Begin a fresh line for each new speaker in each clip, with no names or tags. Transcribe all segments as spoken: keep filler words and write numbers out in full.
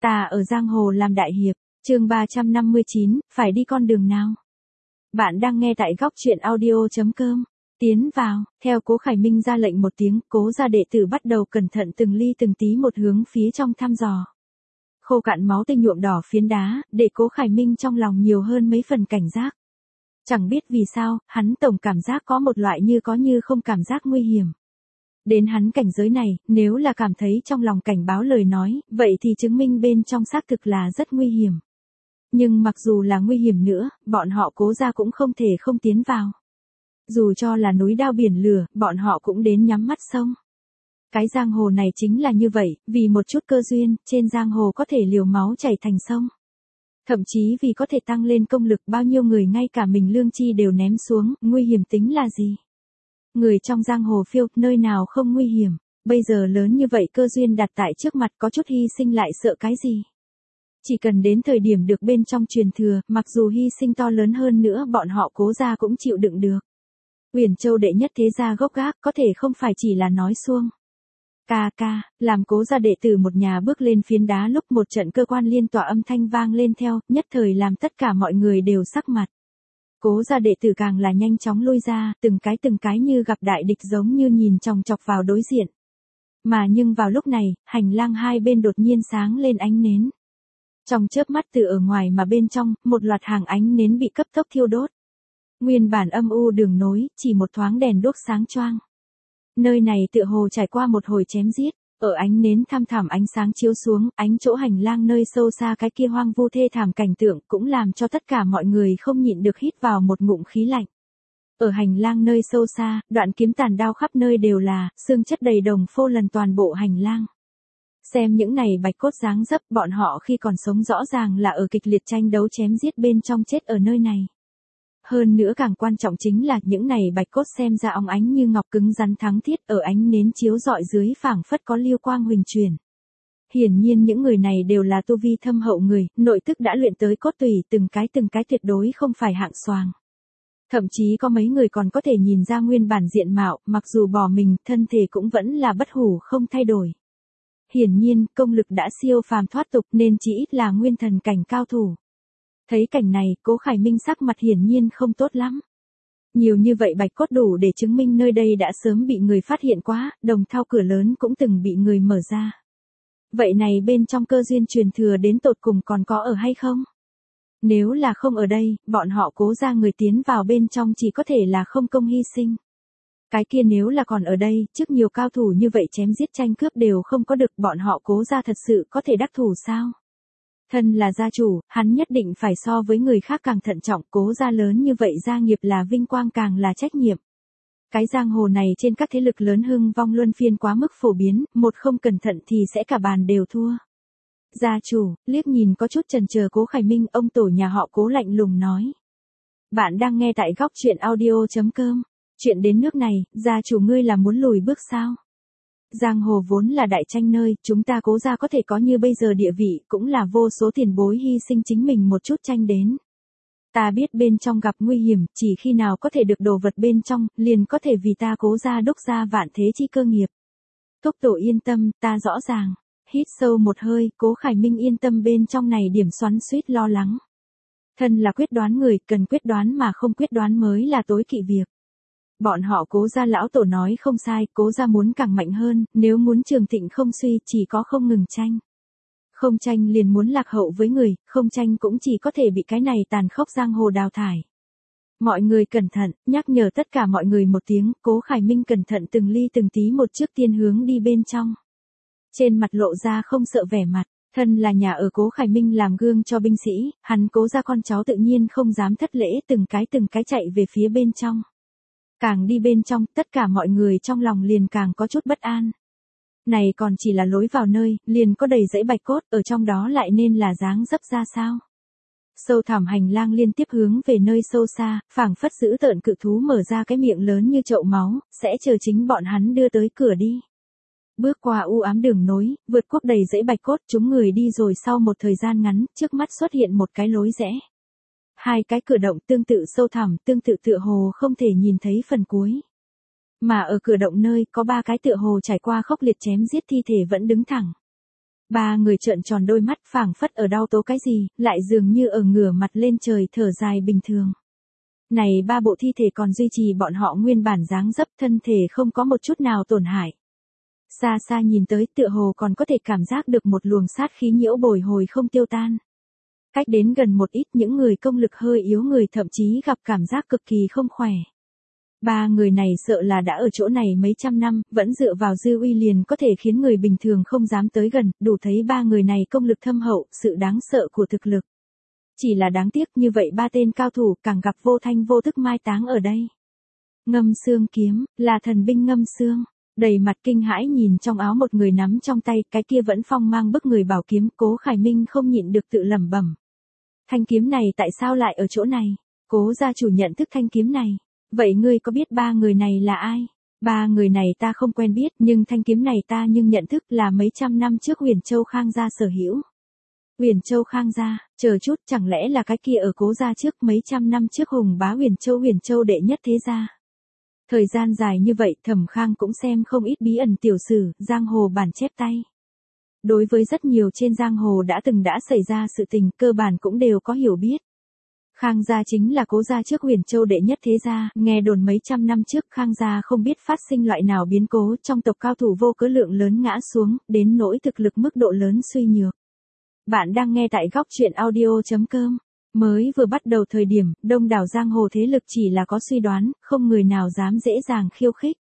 Ta ở giang hồ làm đại hiệp, chương ba trăm năm mươi chín, phải đi con đường nào? Bạn đang nghe tại góc truyện audio chấm com. Tiến vào, theo Cố Khải Minh ra lệnh một tiếng, Cố gia đệ tử bắt đầu cẩn thận từng ly từng tí một hướng phía trong thăm dò. Khô cạn máu tươi nhuộm đỏ phiến đá, để Cố Khải Minh trong lòng nhiều hơn mấy phần cảnh giác. Chẳng biết vì sao, hắn tổng cảm giác có một loại như có như không cảm giác nguy hiểm. Đến hắn cảnh giới này, nếu là cảm thấy trong lòng cảnh báo lời nói, vậy thì chứng minh bên trong xác thực là rất nguy hiểm. Nhưng mặc dù là nguy hiểm nữa, bọn họ Cố gia cũng không thể không tiến vào. Dù cho là núi đao biển lửa, bọn họ cũng đến nhắm mắt sông. Cái giang hồ này chính là như vậy, vì một chút cơ duyên, trên giang hồ có thể liều máu chảy thành sông. Thậm chí vì có thể tăng lên công lực, bao nhiêu người ngay cả mình lương chi đều ném xuống, nguy hiểm tính là gì? Người trong giang hồ phiêu, nơi nào không nguy hiểm, bây giờ lớn như vậy cơ duyên đặt tại trước mặt, có chút hy sinh lại sợ cái gì? Chỉ cần đến thời điểm được bên trong truyền thừa, mặc dù hy sinh to lớn hơn nữa bọn họ Cố gia cũng chịu đựng được. Uyển Châu đệ nhất thế gia gốc gác, có thể không phải chỉ là nói suông. Ca ca, làm Cố gia đệ tử một nhà bước lên phiến đá lúc một trận cơ quan liên tỏa âm thanh vang lên theo, nhất thời làm tất cả mọi người đều sắc mặt. Cố gia đệ tử càng là nhanh chóng lui ra, từng cái từng cái như gặp đại địch giống như nhìn chòng chọc vào đối diện. Mà nhưng vào lúc này, hành lang hai bên đột nhiên sáng lên ánh nến. Trong chớp mắt từ ở ngoài mà bên trong, một loạt hàng ánh nến bị cấp tốc thiêu đốt. Nguyên bản âm u đường nối, chỉ một thoáng đèn đuốc sáng choang. Nơi này tựa hồ trải qua một hồi chém giết, ở ánh nến thăm thẳm ánh sáng chiếu xuống, ánh chỗ hành lang nơi sâu xa cái kia hoang vu thê thảm cảnh tượng cũng làm cho tất cả mọi người không nhịn được hít vào một ngụm khí lạnh. Ở hành lang nơi sâu xa, đoạn kiếm tàn đao khắp nơi đều là, xương chất đầy đồng phô lần toàn bộ hành lang. Xem những này bạch cốt dáng dấp, bọn họ khi còn sống rõ ràng là ở kịch liệt tranh đấu chém giết bên trong chết ở nơi này. Hơn nữa càng quan trọng chính là những này bạch cốt xem ra óng ánh như ngọc cứng rắn thắng thiết, ở ánh nến chiếu rọi dưới phảng phất có liêu quang huỳnh chuyển. Hiển nhiên những người này đều là tu vi thâm hậu người, nội tức đã luyện tới cốt tủy, từng cái từng cái tuyệt đối không phải hạng xoàng. Thậm chí có mấy người còn có thể nhìn ra nguyên bản diện mạo, mặc dù bỏ mình, thân thể cũng vẫn là bất hủ không thay đổi. Hiển nhiên, công lực đã siêu phàm thoát tục nên chỉ ít là nguyên thần cảnh cao thủ. Thấy cảnh này, Cố Khải Minh sắc mặt hiển nhiên không tốt lắm. Nhiều như vậy bạch cốt đủ để chứng minh nơi đây đã sớm bị người phát hiện quá, đồng thau cửa lớn cũng từng bị người mở ra. Vậy này bên trong cơ duyên truyền thừa đến tột cùng còn có ở hay không? Nếu là không ở đây, bọn họ Cố gia người tiến vào bên trong chỉ có thể là không công hy sinh. Cái kia nếu là còn ở đây, trước nhiều cao thủ như vậy chém giết tranh cướp đều không có được, bọn họ Cố gia thật sự có thể đắc thủ sao? Thân là gia chủ, hắn nhất định phải so với người khác càng thận trọng, Cố gia lớn như vậy gia nghiệp là vinh quang càng là trách nhiệm. Cái giang hồ này trên các thế lực lớn hưng vong luân phiên quá mức phổ biến, một không cẩn thận thì sẽ cả bàn đều thua. Gia chủ, liếc nhìn có chút chần chờ Cố Khải Minh, ông tổ nhà họ Cố lạnh lùng nói. Bạn đang nghe tại góc truyện audio chấm com. Chuyện đến nước này, gia chủ ngươi là muốn lùi bước sao? Giang hồ vốn là đại tranh nơi, chúng ta Cố gia có thể có như bây giờ địa vị, cũng là vô số tiền bối hy sinh chính mình một chút tranh đến. Ta biết bên trong gặp nguy hiểm, chỉ khi nào có thể được đồ vật bên trong, liền có thể vì ta Cố gia đúc ra vạn thế chi cơ nghiệp. Thúc tổ yên tâm, ta rõ ràng. Hít sâu một hơi, Cố Khải Minh yên tâm bên trong này điểm xoắn xuýt lo lắng. Thân là quyết đoán người, cần quyết đoán mà không quyết đoán mới là tối kỵ việc. Bọn họ Cố gia lão tổ nói không sai, Cố gia muốn càng mạnh hơn, nếu muốn trường thịnh không suy, chỉ có không ngừng tranh. Không tranh liền muốn lạc hậu với người, không tranh cũng chỉ có thể bị cái này tàn khốc giang hồ đào thải. Mọi người cẩn thận, nhắc nhở tất cả mọi người một tiếng, Cố Khải Minh cẩn thận từng ly từng tí một trước tiên hướng đi bên trong. Trên mặt lộ ra không sợ vẻ mặt, thân là nhà ở Cố Khải Minh làm gương cho binh sĩ, hắn Cố gia con cháu tự nhiên không dám thất lễ, từng cái từng cái chạy về phía bên trong. Càng đi bên trong, tất cả mọi người trong lòng liền càng có chút bất an. Này còn chỉ là lối vào nơi, liền có đầy dãy bạch cốt, ở trong đó lại nên là dáng dấp ra sao? Sâu thẳm hành lang liên tiếp hướng về nơi sâu xa, phảng phất dữ tợn cự thú mở ra cái miệng lớn như chậu máu, sẽ chờ chính bọn hắn đưa tới cửa đi. Bước qua u ám đường nối, vượt quốc đầy dãy bạch cốt, chúng người đi rồi sau một thời gian ngắn, trước mắt xuất hiện một cái lối rẽ. Hai cái cửa động tương tự sâu thẳm, tương tự tựa hồ không thể nhìn thấy phần cuối. Mà ở cửa động nơi có ba cái tựa hồ trải qua khốc liệt chém giết thi thể vẫn đứng thẳng. Ba người trợn tròn đôi mắt phảng phất ở đau tố cái gì, lại dường như ở ngửa mặt lên trời thở dài bình thường. Này ba bộ thi thể còn duy trì bọn họ nguyên bản dáng dấp, thân thể không có một chút nào tổn hại. Xa xa nhìn tới tựa hồ còn có thể cảm giác được một luồng sát khí nhiễu bồi hồi không tiêu tan. Cách đến gần một ít, những người công lực hơi yếu người thậm chí gặp cảm giác cực kỳ không khỏe. Ba người này sợ là đã ở chỗ này mấy trăm năm, vẫn dựa vào dư uy liền có thể khiến người bình thường không dám tới gần, đủ thấy ba người này công lực thâm hậu, sự đáng sợ của thực lực. Chỉ là đáng tiếc như vậy ba tên cao thủ càng gặp vô thanh vô tức mai táng ở đây. Ngâm xương kiếm, là thần binh ngâm xương. Đầy mặt kinh hãi nhìn trong áo một người nắm trong tay, cái kia vẫn phong mang bức người bảo kiếm, Cố Khải Minh không nhịn được tự lẩm bẩm. Thanh kiếm này tại sao lại ở chỗ này? Cố gia chủ nhận thức thanh kiếm này. Vậy ngươi có biết ba người này là ai? Ba người này ta không quen biết, nhưng thanh kiếm này ta nhưng nhận thức là mấy trăm năm trước Huyền Châu Khang gia sở hữu. Huyền Châu Khang gia, chờ chút, chẳng lẽ là cái kia ở Cố gia trước mấy trăm năm trước hùng bá Huyền Châu Huyền Châu đệ nhất thế gia? Thời gian dài như vậy, Thẩm Khang cũng xem không ít bí ẩn tiểu sử, giang hồ bản chép tay. Đối với rất nhiều trên giang hồ đã từng đã xảy ra sự tình, cơ bản cũng đều có hiểu biết. Khang gia chính là Cố gia trước Huyền Châu đệ nhất thế gia, nghe đồn mấy trăm năm trước Khang gia không biết phát sinh loại nào biến cố, trong tộc cao thủ vô cớ lượng lớn ngã xuống, đến nỗi thực lực mức độ lớn suy nhược. Bạn đang nghe tại góc truyện audio chấm com. Mới vừa bắt đầu thời điểm, đông đảo giang hồ thế lực chỉ là có suy đoán, không người nào dám dễ dàng khiêu khích.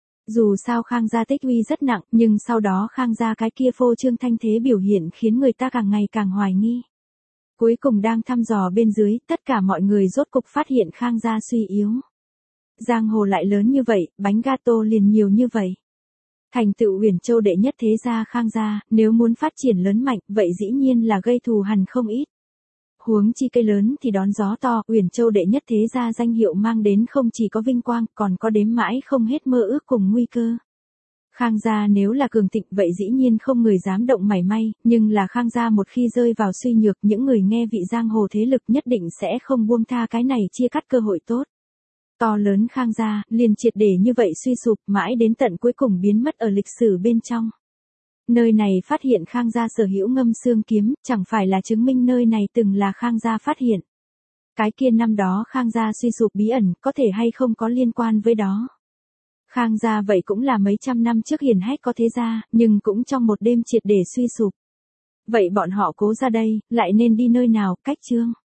Dù sao Khang gia tích uy rất nặng, nhưng sau đó Khang gia cái kia phô trương thanh thế biểu hiện khiến người ta càng ngày càng hoài nghi. Cuối cùng đang thăm dò bên dưới, tất cả mọi người rốt cục phát hiện Khang gia suy yếu. Giang hồ lại lớn như vậy, bánh gato liền nhiều như vậy. Thành tựu Huyền Châu đệ nhất thế gia Khang gia, nếu muốn phát triển lớn mạnh, vậy dĩ nhiên là gây thù hằn không ít. Huống chi cây lớn thì đón gió to, Huyền Châu đệ nhất thế gia danh hiệu mang đến không chỉ có vinh quang, còn có đếm mãi không hết mơ ước cùng nguy cơ. Khang gia nếu là cường thịnh vậy dĩ nhiên không người dám động mảy may, nhưng là Khang gia một khi rơi vào suy nhược, những người nghe vị giang hồ thế lực nhất định sẽ không buông tha cái này chia cắt cơ hội tốt. To lớn Khang gia, liền triệt để như vậy suy sụp, mãi đến tận cuối cùng biến mất ở lịch sử bên trong. Nơi này phát hiện Khang gia sở hữu ngâm xương kiếm, chẳng phải là chứng minh nơi này từng là Khang gia phát hiện. Cái kia năm đó Khang gia suy sụp bí ẩn, có thể hay không có liên quan với đó. Khang gia vậy cũng là mấy trăm năm trước hiển hách có thế gia, nhưng cũng trong một đêm triệt để suy sụp. Vậy bọn họ Cố ra đây, lại nên đi nơi nào, cách chương.